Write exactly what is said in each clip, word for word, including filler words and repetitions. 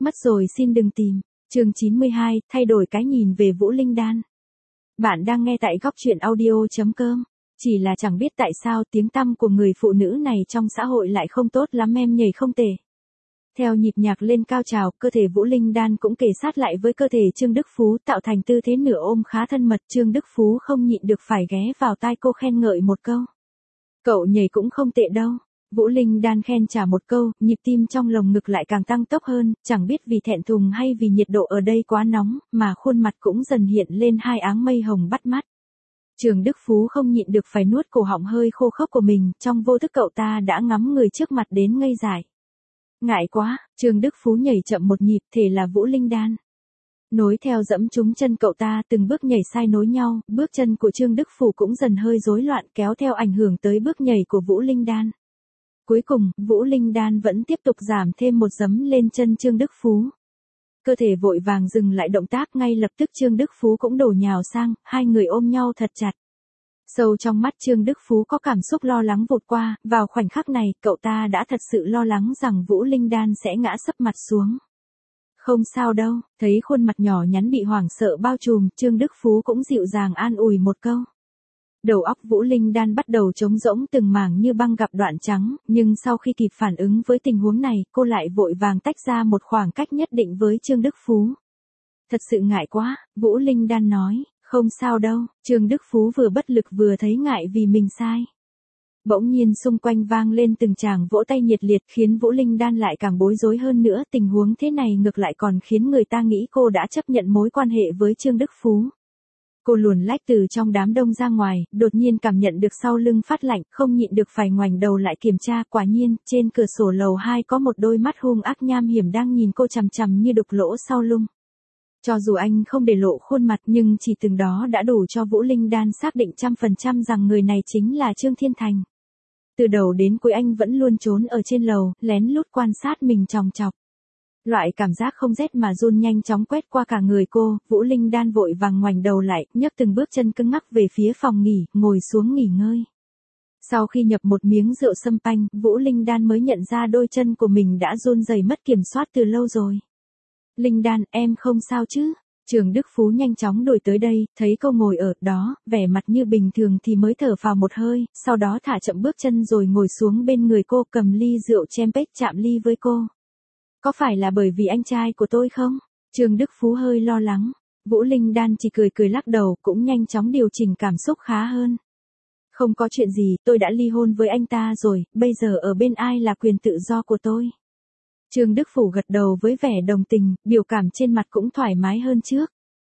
Mất rồi xin đừng tìm. Chương chín mươi hai, thay đổi cái nhìn về Vũ Linh Đan. Bạn đang nghe tại góc truyện audio chấm com. Chỉ là chẳng biết tại sao tiếng tăm của người phụ nữ này trong xã hội lại không tốt lắm, em nhảy không tệ. Theo nhịp nhạc lên cao trào, cơ thể Vũ Linh Đan cũng kề sát lại với cơ thể Trương Đức Phú, tạo thành tư thế nửa ôm khá thân mật. Trương Đức Phú không nhịn được phải ghé vào tai cô khen ngợi một câu. Cậu nhảy cũng không tệ đâu. Vũ Linh Đan khen trả một câu, nhịp tim trong lồng ngực lại càng tăng tốc hơn, chẳng biết vì thẹn thùng hay vì nhiệt độ ở đây quá nóng, mà khuôn mặt cũng dần hiện lên hai áng mây hồng bắt mắt. Trương Đức Phú không nhịn được phải nuốt cổ họng hơi khô khốc của mình, trong vô thức cậu ta đã ngắm người trước mặt đến ngây dại. Ngại quá, Trương Đức Phú nhảy chậm một nhịp, thể là Vũ Linh Đan. Nối theo dẫm trúng chân cậu ta, từng bước nhảy sai nối nhau, bước chân của Trương Đức Phú cũng dần hơi rối loạn, kéo theo ảnh hưởng tới bước nhảy của Vũ Linh Đan. Cuối cùng, Vũ Linh Đan vẫn tiếp tục giảm thêm một giấm lên chân Trương Đức Phú. Cơ thể vội vàng dừng lại động tác, ngay lập tức Trương Đức Phú cũng đổ nhào sang, hai người ôm nhau thật chặt. Sâu trong mắt Trương Đức Phú có cảm xúc lo lắng vụt qua, vào khoảnh khắc này, cậu ta đã thật sự lo lắng rằng Vũ Linh Đan sẽ ngã sấp mặt xuống. Không sao đâu, thấy khuôn mặt nhỏ nhắn bị hoảng sợ bao trùm, Trương Đức Phú cũng dịu dàng an ủi một câu. Đầu óc Vũ Linh Đan bắt đầu trống rỗng, từng mảng như băng gặp đoạn trắng, nhưng sau khi kịp phản ứng với tình huống này, cô lại vội vàng tách ra một khoảng cách nhất định với Trương Đức Phú. Thật sự ngại quá, Vũ Linh Đan nói, không sao đâu. Trương Đức Phú vừa bất lực vừa thấy ngại vì mình sai. Bỗng nhiên xung quanh vang lên từng tràng vỗ tay nhiệt liệt, khiến Vũ Linh Đan lại càng bối rối hơn nữa, tình huống thế này ngược lại còn khiến người ta nghĩ cô đã chấp nhận mối quan hệ với Trương Đức Phú. Cô luồn lách từ trong đám đông ra ngoài, đột nhiên cảm nhận được sau lưng phát lạnh, không nhịn được phải ngoảnh đầu lại kiểm tra, quả nhiên, trên cửa sổ lầu hai có một đôi mắt hung ác nham hiểm đang nhìn cô chằm chằm như đục lỗ sau lưng. Cho dù anh không để lộ khuôn mặt, nhưng chỉ từng đó đã đủ cho Vũ Linh Đan xác định trăm phần trăm rằng người này chính là Trương Thiên Thành. Từ đầu đến cuối anh vẫn luôn trốn ở trên lầu, lén lút quan sát mình chòng chọc. Loại cảm giác không rét mà run nhanh chóng quét qua cả người cô, Vũ Linh Đan vội vàng ngoảnh đầu lại, nhấc từng bước chân cứng ngắc về phía phòng nghỉ, ngồi xuống nghỉ ngơi. Sau khi nhập một miếng rượu sâm panh, Vũ Linh Đan mới nhận ra đôi chân của mình đã run rẩy mất kiểm soát từ lâu rồi. Linh Đan, em không sao chứ? Trương Đức Phú nhanh chóng đuổi tới đây, thấy cô ngồi ở đó, vẻ mặt như bình thường thì mới thở phào một hơi, sau đó thả chậm bước chân rồi ngồi xuống bên người cô, cầm ly rượu Champagne chạm ly với cô. Có phải là bởi vì anh trai của tôi không? Trương Đức Phú hơi lo lắng. Vũ Linh Đan chỉ cười cười lắc đầu, cũng nhanh chóng điều chỉnh cảm xúc khá hơn. Không có chuyện gì, tôi đã ly hôn với anh ta rồi, bây giờ ở bên ai là quyền tự do của tôi. Trương Đức Phú gật đầu với vẻ đồng tình, biểu cảm trên mặt cũng thoải mái hơn trước.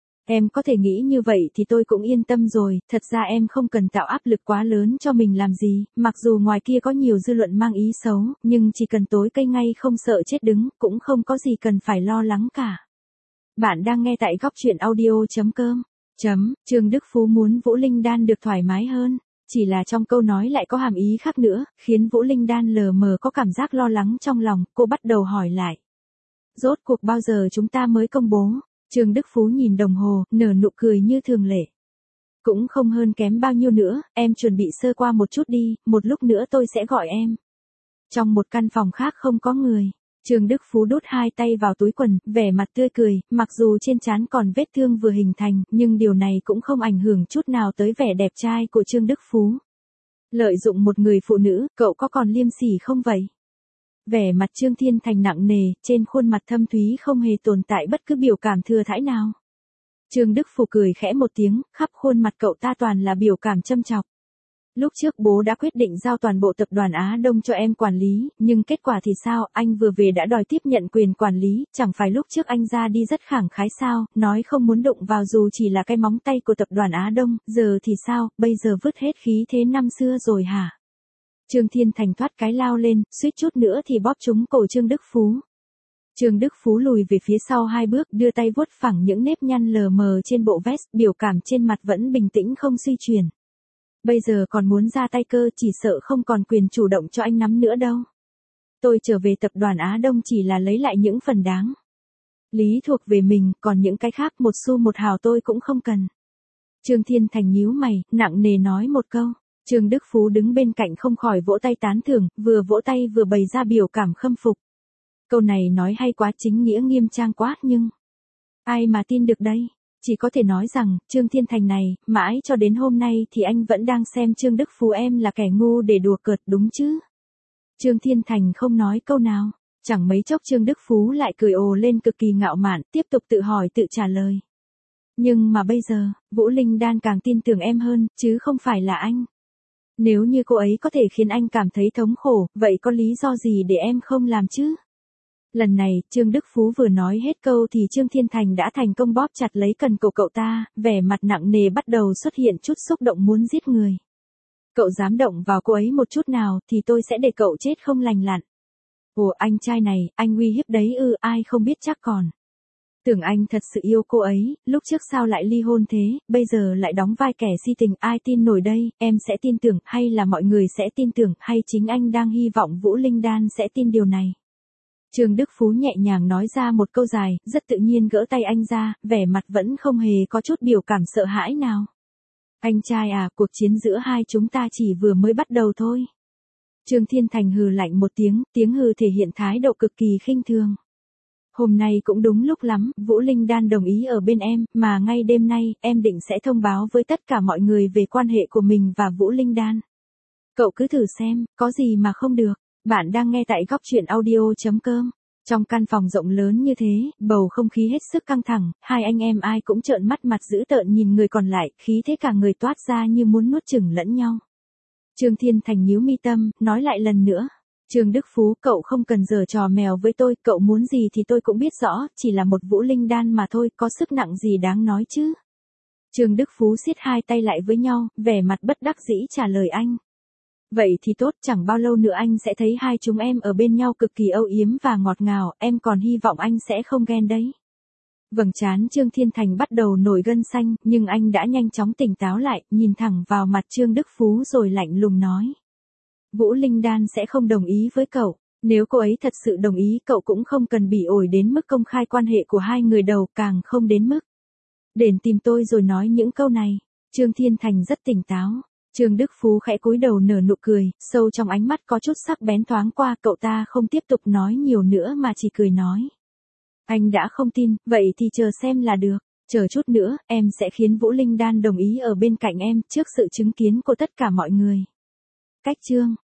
Em có thể nghĩ như vậy thì tôi cũng yên tâm rồi, thật ra em không cần tạo áp lực quá lớn cho mình làm gì, mặc dù ngoài kia có nhiều dư luận mang ý xấu, nhưng chỉ cần tối cây ngay không sợ chết đứng, cũng không có gì cần phải lo lắng cả. Bạn đang nghe tại góc truyện audio chấm com. Chấm, Trương Đức Phú muốn Vũ Linh Đan được thoải mái hơn, chỉ là trong câu nói lại có hàm ý khác nữa, khiến Vũ Linh Đan lờ mờ có cảm giác lo lắng trong lòng, cô bắt đầu hỏi lại. Rốt cuộc bao giờ chúng ta mới công bố? Trương Đức Phú nhìn đồng hồ, nở nụ cười như thường lệ. Cũng không hơn kém bao nhiêu nữa, em chuẩn bị sơ qua một chút đi, một lúc nữa tôi sẽ gọi em. Trong một căn phòng khác không có người, Trương Đức Phú đút hai tay vào túi quần, vẻ mặt tươi cười, mặc dù trên trán còn vết thương vừa hình thành, nhưng điều này cũng không ảnh hưởng chút nào tới vẻ đẹp trai của Trương Đức Phú. Lợi dụng một người phụ nữ, cậu có còn liêm sỉ không vậy? Vẻ mặt Trương Thiên Thành nặng nề, trên khuôn mặt thâm thúy không hề tồn tại bất cứ biểu cảm thừa thãi nào. Trương Đức Phú cười khẽ một tiếng, khắp khuôn mặt cậu ta toàn là biểu cảm châm chọc. Lúc trước bố đã quyết định giao toàn bộ tập đoàn Á Đông cho em quản lý, nhưng kết quả thì sao, anh vừa về đã đòi tiếp nhận quyền quản lý, chẳng phải lúc trước anh ra đi rất khẳng khái sao, nói không muốn đụng vào dù chỉ là cái móng tay của tập đoàn Á Đông, giờ thì sao, bây giờ vứt hết khí thế năm xưa rồi hả? Trương Thiên Thành thoát cái lao lên, suýt chút nữa thì bóp trúng cổ Trương Đức Phú. Trương Đức Phú lùi về phía sau hai bước, đưa tay vuốt phẳng những nếp nhăn lờ mờ trên bộ vest, biểu cảm trên mặt vẫn bình tĩnh không suy chuyển. Bây giờ còn muốn ra tay cơ, chỉ sợ không còn quyền chủ động cho anh nắm nữa đâu. Tôi trở về tập đoàn Á Đông chỉ là lấy lại những phần đáng lý thuộc về mình, còn những cái khác một xu một hào tôi cũng không cần. Trương Thiên Thành nhíu mày, nặng nề nói một câu. Trương Đức Phú đứng bên cạnh không khỏi vỗ tay tán thưởng, vừa vỗ tay vừa bày ra biểu cảm khâm phục. Câu này nói hay quá, chính nghĩa nghiêm trang quá, nhưng ai mà tin được đây? Chỉ có thể nói rằng, Trương Thiên Thành này, mãi cho đến hôm nay thì anh vẫn đang xem Trương Đức Phú em là kẻ ngu để đùa cợt đúng chứ? Trương Thiên Thành không nói câu nào, chẳng mấy chốc Trương Đức Phú lại cười ồ lên cực kỳ ngạo mạn, tiếp tục tự hỏi tự trả lời. Nhưng mà bây giờ, Vũ Linh Đan càng tin tưởng em hơn, chứ không phải là anh. Nếu như cô ấy có thể khiến anh cảm thấy thống khổ, vậy có lý do gì để em không làm chứ? Lần này, Trương Đức Phú vừa nói hết câu thì Trương Thiên Thành đã thành công bóp chặt lấy cần cổ cậu ta, vẻ mặt nặng nề bắt đầu xuất hiện chút xúc động muốn giết người. Cậu dám động vào cô ấy một chút nào thì tôi sẽ để cậu chết không lành lặn. Ồ, anh trai này, anh uy hiếp đấy ư? Ai không biết chắc còn. Tưởng anh thật sự yêu cô ấy, lúc trước sao lại ly hôn thế, bây giờ lại đóng vai kẻ si tình, ai tin nổi đây? Em sẽ tin tưởng, hay là mọi người sẽ tin tưởng, hay chính anh đang hy vọng Vũ Linh Đan sẽ tin điều này? Trương Đức Phú nhẹ nhàng nói ra một câu dài, rất tự nhiên gỡ tay anh ra, vẻ mặt vẫn không hề có chút biểu cảm sợ hãi nào. Anh trai à, cuộc chiến giữa hai chúng ta chỉ vừa mới bắt đầu thôi. Trương Thiên Thành hừ lạnh một tiếng, tiếng hừ thể hiện thái độ cực kỳ khinh thường. Hôm nay cũng đúng lúc lắm, Vũ Linh Đan đồng ý ở bên em, mà ngay đêm nay, em định sẽ thông báo với tất cả mọi người về quan hệ của mình và Vũ Linh Đan. Cậu cứ thử xem, có gì mà không được. Bạn đang nghe tại góc truyện audio chấm com. Trong căn phòng rộng lớn như thế, bầu không khí hết sức căng thẳng, hai anh em ai cũng trợn mắt mặt dữ tợn nhìn người còn lại, khí thế cả người toát ra như muốn nuốt chửng lẫn nhau. Trương Thiên Thành nhíu mi tâm, nói lại lần nữa. Trương Đức Phú, cậu không cần giở trò mèo với tôi, cậu muốn gì thì tôi cũng biết rõ, chỉ là một Vũ Linh Đan mà thôi, có sức nặng gì đáng nói chứ. Trương Đức Phú siết hai tay lại với nhau, vẻ mặt bất đắc dĩ trả lời anh. Vậy thì tốt, chẳng bao lâu nữa anh sẽ thấy hai chúng em ở bên nhau cực kỳ âu yếm và ngọt ngào, em còn hy vọng anh sẽ không ghen đấy. Vầng trán Trương Thiên Thành bắt đầu nổi gân xanh, nhưng anh đã nhanh chóng tỉnh táo lại, nhìn thẳng vào mặt Trương Đức Phú rồi lạnh lùng nói. Vũ Linh Đan sẽ không đồng ý với cậu, nếu cô ấy thật sự đồng ý cậu cũng không cần bỉ ổi đến mức công khai quan hệ của hai người đầu, càng không đến mức đến tìm tôi rồi nói những câu này. Trương Thiên Thành rất tỉnh táo. Trương Đức Phú khẽ cúi đầu nở nụ cười, sâu trong ánh mắt có chút sắc bén thoáng qua, cậu ta không tiếp tục nói nhiều nữa mà chỉ cười nói. Anh đã không tin, vậy thì chờ xem là được, chờ chút nữa, em sẽ khiến Vũ Linh Đan đồng ý ở bên cạnh em, trước sự chứng kiến của tất cả mọi người. Cách chương